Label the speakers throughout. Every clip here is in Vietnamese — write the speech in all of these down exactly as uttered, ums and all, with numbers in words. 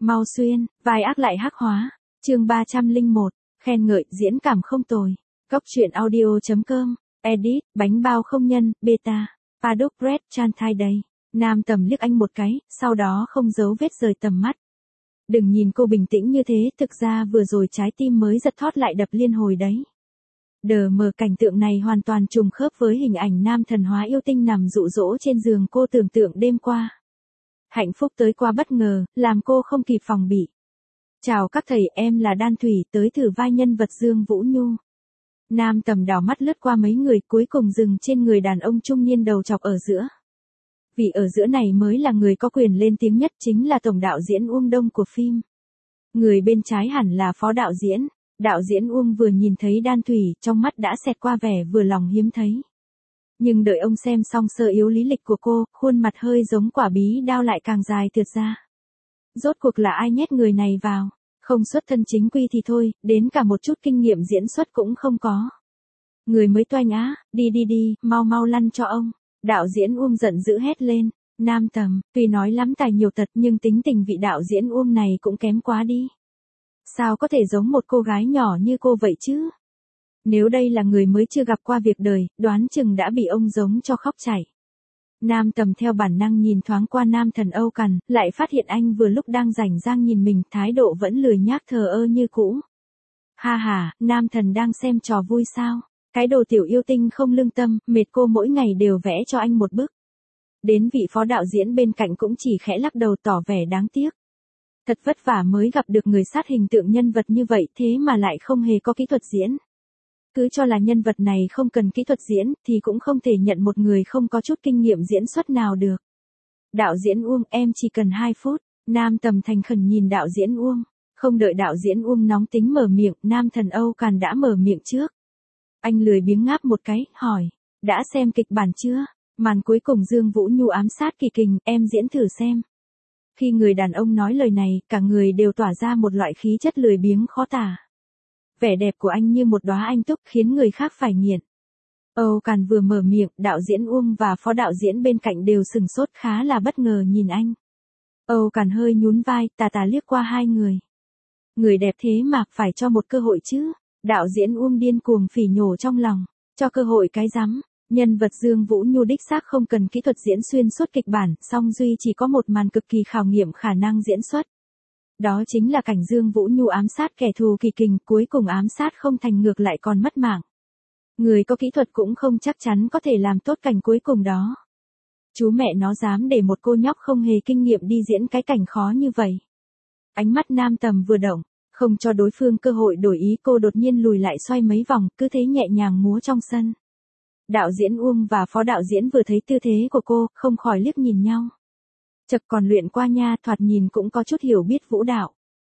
Speaker 1: Mau xuyên, vai ác lại hắc hóa. Chương ba trăm lẻ một, khen ngợi, diễn cảm không tồi. Cóc truyện audio chấm com, edit, bánh bao không nhân, beta, Paddock Red Chan Thai đây. Nam Tầm liếc anh một cái, sau đó không giấu vết rời tầm mắt. Đừng nhìn cô bình tĩnh như thế, thực ra vừa rồi trái tim mới giật thót lại đập liên hồi đấy. Đờ mờ cảnh tượng này hoàn toàn trùng khớp với hình ảnh nam thần hóa yêu tinh nằm dụ dỗ trên giường cô tưởng tượng đêm qua. Hạnh phúc tới qua bất ngờ, làm cô không kịp phòng bị. Chào các thầy, em là Đan Thủy, tới thử vai nhân vật Dương Vũ Nhu. Nam Tầm đảo mắt lướt qua mấy người, cuối cùng dừng trên người đàn ông trung niên đầu chọc ở giữa. Vì ở giữa này mới là người có quyền lên tiếng nhất, chính là tổng đạo diễn Uông Đông của phim. Người bên trái hẳn là phó đạo diễn. Đạo diễn Uông vừa nhìn thấy Đan Thủy, trong mắt đã xẹt qua vẻ vừa lòng hiếm thấy. Nhưng đợi ông xem xong sơ yếu lý lịch của cô, khuôn mặt hơi giống quả bí đao lại càng dài thượt ra. Rốt cuộc là ai nhét người này vào? Không xuất thân chính quy thì thôi, đến cả một chút kinh nghiệm diễn xuất cũng không có. Người mới toanh á, đi đi đi, mau mau lăn cho ông. Đạo diễn Uông giận dữ hét lên. Nam Tầm, tuy nói lắm tài nhiều tật nhưng tính tình vị đạo diễn Uông này cũng kém quá đi. Sao có thể giống một cô gái nhỏ như cô vậy chứ? Nếu đây là người mới chưa gặp qua việc đời, đoán chừng đã bị ông giống cho khóc chảy. Nam Tầm theo bản năng nhìn thoáng qua nam thần Âu Cằn, lại phát hiện anh vừa lúc đang rảnh rang nhìn mình, thái độ vẫn lười nhác thờ ơ như cũ. Ha ha, nam thần đang xem trò vui sao? Cái đồ tiểu yêu tinh không lương tâm, mệt cô mỗi ngày đều vẽ cho anh một bức. Đến vị phó đạo diễn bên cạnh cũng chỉ khẽ lắc đầu tỏ vẻ đáng tiếc. Thật vất vả mới gặp được người sát hình tượng nhân vật như vậy, thế mà lại không hề có kỹ thuật diễn. Cứ cho là nhân vật này không cần kỹ thuật diễn, thì cũng không thể nhận một người không có chút kinh nghiệm diễn xuất nào được. Đạo diễn Uông, em chỉ cần hai phút. Nam Tầm thành khẩn nhìn đạo diễn Uông. Không đợi đạo diễn Uông nóng tính mở miệng, nam thần Âu Cằn đã mở miệng trước. Anh lười biếng ngáp một cái, hỏi. Đã xem kịch bản chưa? Màn cuối cùng Dương Vũ Nhu ám sát Kỳ Kình, em diễn thử xem. Khi người đàn ông nói lời này, cả người đều tỏa ra một loại khí chất lười biếng khó tả. Vẻ đẹp của anh như một đóa anh túc khiến người khác phải nghiện. Âu Cằn vừa mở miệng, đạo diễn Uông và phó đạo diễn bên cạnh đều sừng sốt khá là bất ngờ nhìn anh. Âu Cằn hơi nhún vai, tà tà liếc qua hai người. Người đẹp thế mà phải cho một cơ hội chứ. Đạo diễn Uông điên cuồng phỉ nhổ trong lòng. Cho cơ hội cái rắm. Nhân vật Dương Vũ Nhu đích xác không cần kỹ thuật diễn xuyên suốt kịch bản, song duy chỉ có một màn cực kỳ khảo nghiệm khả năng diễn xuất. Đó chính là cảnh Dương Vũ Nhu ám sát kẻ thù Kỳ Kình, cuối cùng ám sát không thành ngược lại còn mất mạng. Người có kỹ thuật cũng không chắc chắn có thể làm tốt cảnh cuối cùng đó. Chú mẹ nó dám để một cô nhóc không hề kinh nghiệm đi diễn cái cảnh khó như vậy. Ánh mắt Nam Tầm vừa động, không cho đối phương cơ hội đổi ý, cô đột nhiên lùi lại xoay mấy vòng, cứ thế nhẹ nhàng múa trong sân. Đạo diễn Uông và phó đạo diễn vừa thấy tư thế của cô, không khỏi liếc nhìn nhau. Chật, còn luyện qua nha, thoạt nhìn cũng có chút hiểu biết vũ đạo.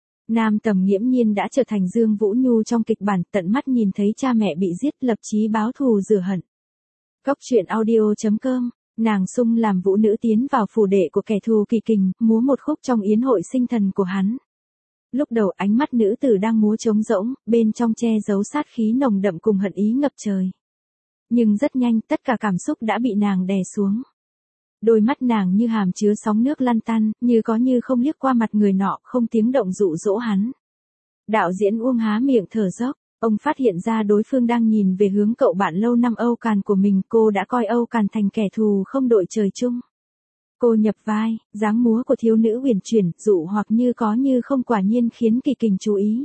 Speaker 1: Nam Tầm nghiễm nhiên đã trở thành Dương Vũ Nhu trong kịch bản, tận mắt nhìn thấy cha mẹ bị giết, lập chí báo thù rửa hận. Cóc truyện audio chấm com, nàng sung làm vũ nữ tiến vào phủ đệ của kẻ thù Kỳ Kình, múa một khúc trong yến hội sinh thần của hắn. Lúc đầu ánh mắt nữ tử đang múa trống rỗng, bên trong che giấu sát khí nồng đậm cùng hận ý ngập trời. Nhưng rất nhanh, tất cả cảm xúc đã bị nàng đè xuống. Đôi mắt nàng như hàm chứa sóng nước lăn tăn, như có như không liếc qua mặt người nọ, không tiếng động dụ dỗ hắn. Đạo diễn Uông há miệng thở dốc, ông phát hiện ra đối phương đang nhìn về hướng cậu bạn lâu năm Âu Cằn của mình, cô đã coi Âu Cằn thành kẻ thù không đội trời chung. Cô nhập vai, dáng múa của thiếu nữ huyền chuyển, dụ hoặc như có như không, quả nhiên khiến Kỳ Kình chú ý.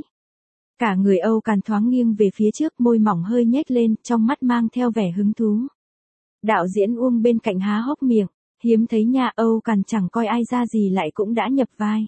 Speaker 1: Cả người Âu Cằn thoáng nghiêng về phía trước, môi mỏng hơi nhếch lên, trong mắt mang theo vẻ hứng thú. Đạo diễn Uông bên cạnh há hốc miệng, hiếm thấy nha, Âu Cằn chẳng coi ai ra gì lại cũng đã nhập vai.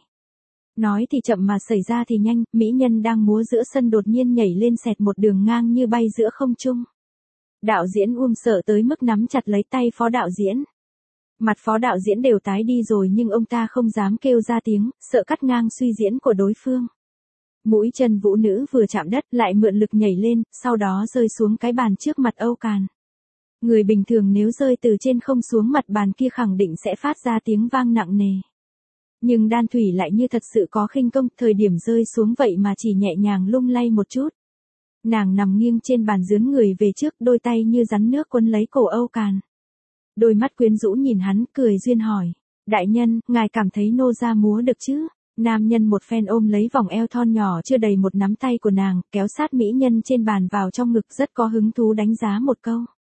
Speaker 1: Nói thì chậm mà xảy ra thì nhanh, mỹ nhân đang múa giữa sân đột nhiên nhảy lên xẹt một đường ngang như bay giữa không trung. Đạo diễn Uông sợ tới mức nắm chặt lấy tay phó đạo diễn. Mặt phó đạo diễn đều tái đi rồi nhưng ông ta không dám kêu ra tiếng, sợ cắt ngang suy diễn của đối phương. Mũi chân vũ nữ vừa chạm đất lại mượn lực nhảy lên, sau đó rơi xuống cái bàn trước mặt Âu Cằn. Người bình thường nếu rơi từ trên không xuống mặt bàn kia khẳng định sẽ phát ra tiếng vang nặng nề. Nhưng Đan Thủy lại như thật sự có khinh công, thời điểm rơi xuống vậy mà chỉ nhẹ nhàng lung lay một chút. Nàng nằm nghiêng trên bàn dướn người về trước, đôi tay như rắn nước quấn lấy cổ Âu Cằn. Đôi mắt quyến rũ nhìn hắn, cười duyên hỏi. Đại nhân, ngài cảm thấy nô gia múa được chứ? Nam nhân một phen ôm lấy vòng eo thon nhỏ chưa đầy một nắm tay của nàng, kéo sát mỹ nhân trên bàn vào trong ngực rất có hứng thú đánh giá một câu.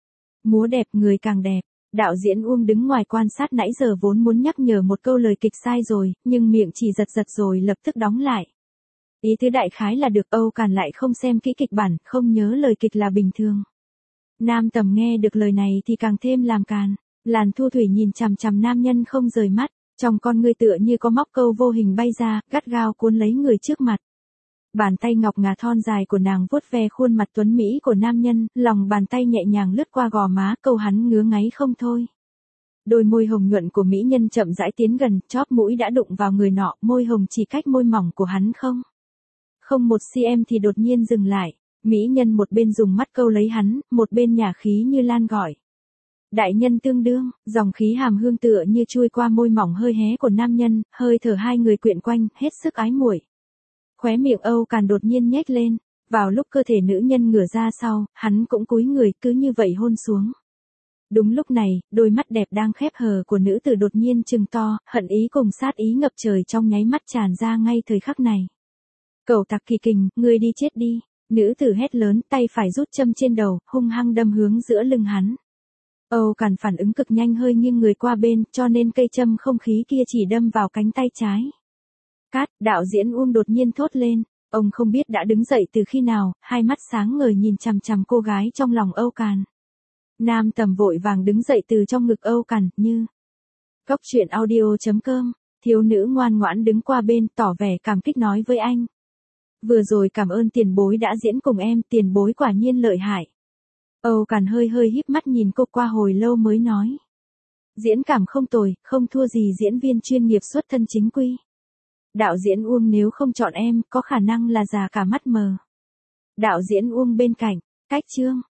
Speaker 1: Múa đẹp người càng đẹp. Đạo diễn Uông đứng ngoài quan sát nãy giờ vốn muốn nhắc nhở một câu lời kịch sai rồi, nhưng miệng chỉ giật giật rồi lập tức đóng lại. Ý tứ đại khái là được. Âu Càn lại không xem kỹ kịch bản, không nhớ lời kịch là bình thường. Nam Tầm nghe được lời này thì càng thêm làm càn. Làn Thu Thủy nhìn chằm chằm nam nhân không rời mắt, trong con ngươi tựa như có móc câu vô hình bay ra, gắt gao cuốn lấy người trước mặt. Bàn tay ngọc ngà thon dài của nàng vuốt ve khuôn mặt tuấn mỹ của nam nhân, lòng bàn tay nhẹ nhàng lướt qua gò má, câu hắn ngứa ngáy không thôi. Đôi môi hồng nhuận của mỹ nhân chậm rãi tiến gần, chóp mũi đã đụng vào người nọ, môi hồng chỉ cách môi mỏng của hắn không. Không một cm thì đột nhiên dừng lại, mỹ nhân một bên dùng mắt câu lấy hắn, một bên nhả khí như lan gọi. Đại nhân tương đương, dòng khí hàm hương tựa như chui qua môi mỏng hơi hé của nam nhân, hơi thở hai người quyện quanh, hết sức ái muội. Khóe miệng Âu Càn đột nhiên nhếch lên, vào lúc cơ thể nữ nhân ngửa ra sau, hắn cũng cúi người cứ như vậy hôn xuống. Đúng lúc này, đôi mắt đẹp đang khép hờ của nữ tử đột nhiên trừng to, hận ý cùng sát ý ngập trời trong nháy mắt tràn ra ngay thời khắc này. Cẩu tặc kỳ kình, ngươi đi chết đi, nữ tử hét lớn, tay phải rút châm trên đầu, hung hăng đâm hướng giữa lưng hắn. Âu Càn phản ứng cực nhanh hơi nghiêng người qua bên, cho nên cây châm không khí kia chỉ đâm vào cánh tay trái. Cát, đạo diễn Uông đột nhiên thốt lên, ông không biết đã đứng dậy từ khi nào, hai mắt sáng ngời nhìn chằm chằm cô gái trong lòng Âu Càn. Nam Tầm vội vàng đứng dậy từ trong ngực Âu Càn, như. Cốc truyện audio chấm com, thiếu nữ ngoan ngoãn đứng qua bên tỏ vẻ cảm kích nói với anh. Vừa rồi cảm ơn tiền bối đã diễn cùng em, tiền bối quả nhiên lợi hại. Âu Càn hơi hơi híp mắt nhìn cô qua hồi lâu mới nói. Diễn cảm không tồi, không thua gì diễn viên chuyên nghiệp xuất thân chính quy. Đạo diễn Uông nếu không chọn em, có khả năng là già cả mắt mờ. Đạo diễn Uông bên cạnh, cách chương.